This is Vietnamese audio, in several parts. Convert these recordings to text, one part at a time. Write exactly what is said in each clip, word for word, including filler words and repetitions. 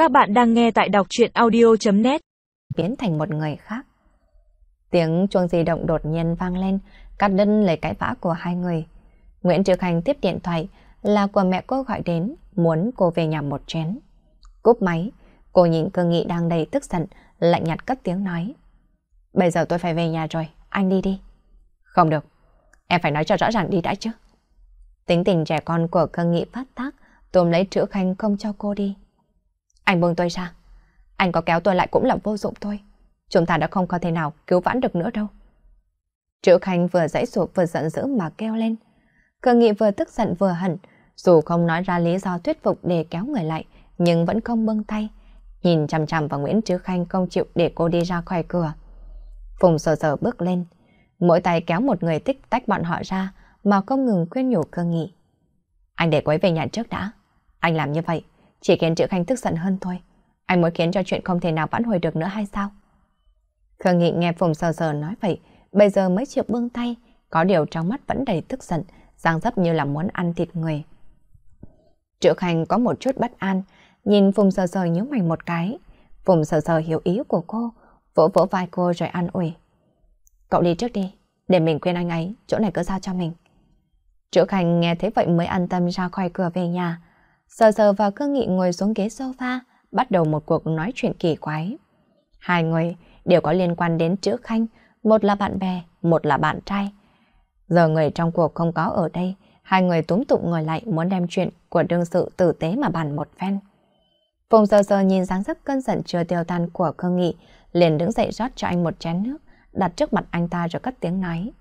Các bạn đang nghe tại đọc truyện audio chấm net. Biến thành một người khác. Tiếng chuông di động đột nhiên vang lên, cắt đứt lời cãi vã của hai người. Nguyễn Trư Khanh tiếp điện thoại, là của mẹ cô gọi đến, muốn cô về nhà một chén. Cúp máy, cô nhìn Cơ Nghị đang đầy tức giận, lạnh nhạt cất tiếng nói: "Bây giờ tôi phải về nhà rồi, anh đi đi." "Không được, em phải nói cho rõ ràng đi đã chứ." Tính tình trẻ con của Cơ Nghị phát tác, tóm lấy Trữ Khanh không cho cô đi. "Anh buông tôi ra, anh có kéo tôi lại cũng là vô dụng thôi. Chúng ta đã không có thể nào cứu vãn được nữa đâu." Trữ Khanh vừa giãy giụa vừa giận dữ mà kêu lên. Cơ Nghị vừa tức giận vừa hận, dù không nói ra lý do thuyết phục để kéo người lại, nhưng vẫn không buông tay, nhìn chằm chằm vào Nguyễn Trư Khanh không chịu để cô đi ra khỏi cửa. Phùng sờ sờ bước lên, mỗi tay kéo một người tích tách bọn họ ra mà không ngừng khuyên nhủ Cơ Nghị. "Anh để cô ấy về nhà trước đã. Anh làm như vậy chỉ khiến Trữ Khanh tức giận hơn thôi. Anh muốn khiến cho chuyện không thể nào vãn hồi được nữa hay sao?" Cơ Nghị nghe Phùng sờ sờ nói vậy, bây giờ mới chịu buông tay, có điều trong mắt vẫn đầy tức giận, dáng dấp như là muốn ăn thịt người. Trữ Khanh có một chút bất an, nhìn Phùng sờ sờ nhíu mày một cái. Phùng sờ sờ hiểu ý của cô, vỗ vỗ vai cô rồi an ủi: "Cậu đi trước đi, để mình khuyên anh ấy, chỗ này cứ giao cho mình." Trữ Khanh nghe thế vậy mới an tâm ra khỏi cửa về nhà. Sờ sờ và Cơ Nghị ngồi xuống ghế sofa, bắt đầu một cuộc nói chuyện kỳ quái. Hai người đều có liên quan đến Trữ Khanh, một là bạn bè, một là bạn trai. Giờ người trong cuộc không có ở đây, hai người túm tụm ngồi lại muốn đem chuyện của đương sự tử tế mà bàn một phen. Phùng sờ sờ nhìn dáng dấp cơn giận chưa tiêu tan của Cơ Nghị, liền đứng dậy rót cho anh một chén nước, đặt trước mặt anh ta rồi cất tiếng nói: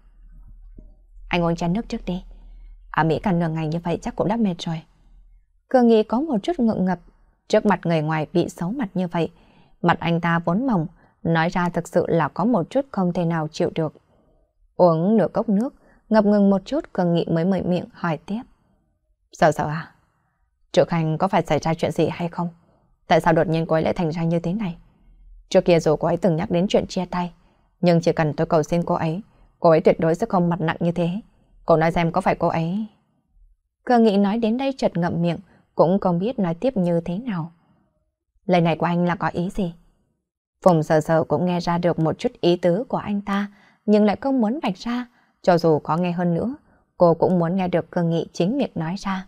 "Anh uống chén nước trước đi. Ở Mỹ cả nửa ngày như vậy chắc cũng đã mệt rồi." Cơ Nghị có một chút ngượng ngập, trước mặt người ngoài bị xấu mặt như vậy. Mặt anh ta vốn mỏng, nói ra thực sự là có một chút không thể nào chịu được. Uống nửa cốc nước, ngập ngừng một chút, Cơ Nghị mới mở miệng hỏi tiếp: "Sợ sợ à? Trữ Khanh có phải xảy ra chuyện gì hay không? Tại sao đột nhiên cô ấy lại thành ra như thế này? Trước kia dù cô ấy từng nhắc đến chuyện chia tay, nhưng chỉ cần tôi cầu xin cô ấy, cô ấy tuyệt đối sẽ không mặt nặng như thế. Cô nói xem có phải cô ấy..." Cơ Nghị nói đến đây chợt ngậm miệng, cũng không biết nói tiếp như thế nào. "Lời này của anh là có ý gì?" Phùng sờ sờ cũng nghe ra được một chút ý tứ của anh ta, nhưng lại không muốn vạch ra. Cho dù có nghe hơn nữa, cô cũng muốn nghe được Cơ Nghị chính miệng nói ra.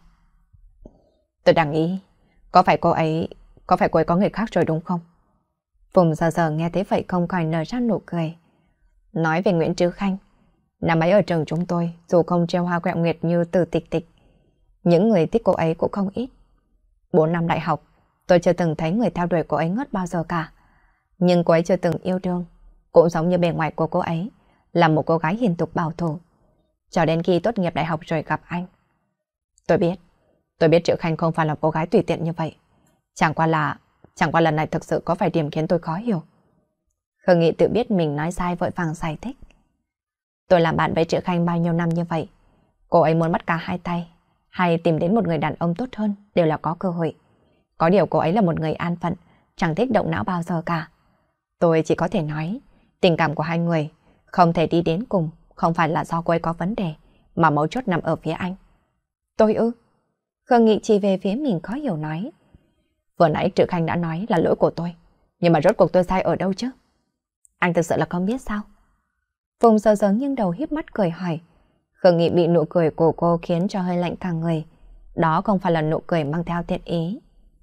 "Tôi đang nghĩ, có phải cô ấy, có phải cô ấy có người khác rồi đúng không?" Phùng sờ sờ nghe thế vậy không khỏi nở ra nụ cười. Nói về Nguyễn Trư Khanh, năm ấy ở trường chúng tôi, dù không treo hoa quẹo nguyệt như Từ Tịch Tịch, những người thích cô ấy cũng không ít. Bốn năm đại học, tôi chưa từng thấy người theo đuổi cô ấy ngớt bao giờ cả. Nhưng cô ấy chưa từng yêu đương, cũng giống như bề ngoài của cô ấy, là một cô gái hiền thục bảo thủ. Cho đến khi tốt nghiệp đại học rồi gặp anh. Tôi biết, tôi biết Trữ Khanh không phải là cô gái tùy tiện như vậy. Chẳng qua là, chẳng qua lần này thực sự có vài điểm khiến tôi khó hiểu." Khương Nghị tự biết mình nói sai vội vàng giải thích: "Tôi làm bạn với Trữ Khanh bao nhiêu năm như vậy. Cô ấy muốn bắt cả hai tay, hay tìm đến một người đàn ông tốt hơn đều là có cơ hội. Có điều cô ấy là một người an phận, chẳng thích động não bao giờ cả. Tôi chỉ có thể nói, tình cảm của hai người không thể đi đến cùng, không phải là do cô ấy có vấn đề, mà mấu chốt nằm ở phía anh." "Tôi ư?" Khương Nghị chỉ về phía mình khó hiểu nói: "Vừa nãy Trữ Khanh đã nói là lỗi của tôi, nhưng mà rốt cuộc tôi sai ở đâu chứ?" "Anh thực sự là không biết sao?" Phùng sờ sờ nghiêng đầu híp mắt cười hỏi. Khương Nghị bị nụ cười của cô khiến cho hơi lạnh cả người. Đó không phải là nụ cười mang theo thiện ý.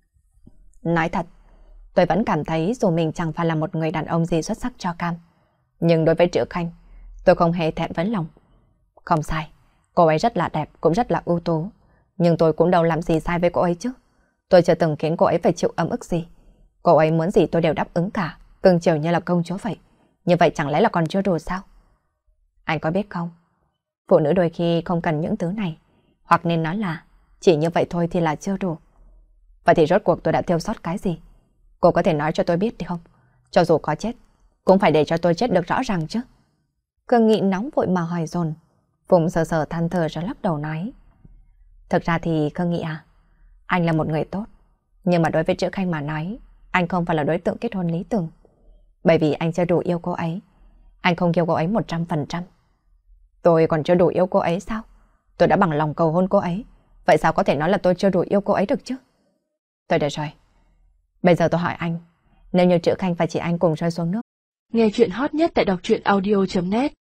"Nói thật, tôi vẫn cảm thấy dù mình chẳng phải là một người đàn ông gì xuất sắc cho cam, nhưng đối với Trữ Khanh, tôi không hề thẹn với lòng. Không sai, cô ấy rất là đẹp, cũng rất là ưu tú. Nhưng tôi cũng đâu làm gì sai với cô ấy chứ. Tôi chưa từng khiến cô ấy phải chịu ấm ức gì. Cô ấy muốn gì tôi đều đáp ứng cả, cưng chiều như là công chúa vậy. Như vậy chẳng lẽ là còn chưa đủ sao?" "Anh có biết không, phụ nữ đôi khi không cần những thứ này, hoặc nên nói là chỉ như vậy thôi thì là chưa đủ." "Vậy thì rốt cuộc tôi đã thiếu sót cái gì? Cô có thể nói cho tôi biết đi không? Cho dù có chết, cũng phải để cho tôi chết được rõ ràng chứ." Cơ Nghị nóng vội mà hỏi dồn. Phùng sờ sờ than thở rồi lắc đầu nói: "Thực ra thì Cơ Nghị à, anh là một người tốt, nhưng mà đối với Trữ Khanh mà nói, anh không phải là đối tượng kết hôn lý tưởng. Bởi vì anh chưa đủ yêu cô ấy, anh không yêu cô ấy một trăm phần trăm. Tôi còn chưa đủ yêu cô ấy sao? Tôi đã bằng lòng cầu hôn cô ấy, vậy sao có thể nói là tôi chưa đủ yêu cô ấy được chứ?" "Tôi được rồi. Bây giờ tôi hỏi anh, nếu như Trữ Khanh và chị anh cùng rơi xuống nước. Nghe chuyện hot nhất tại đọc truyện audio chấm net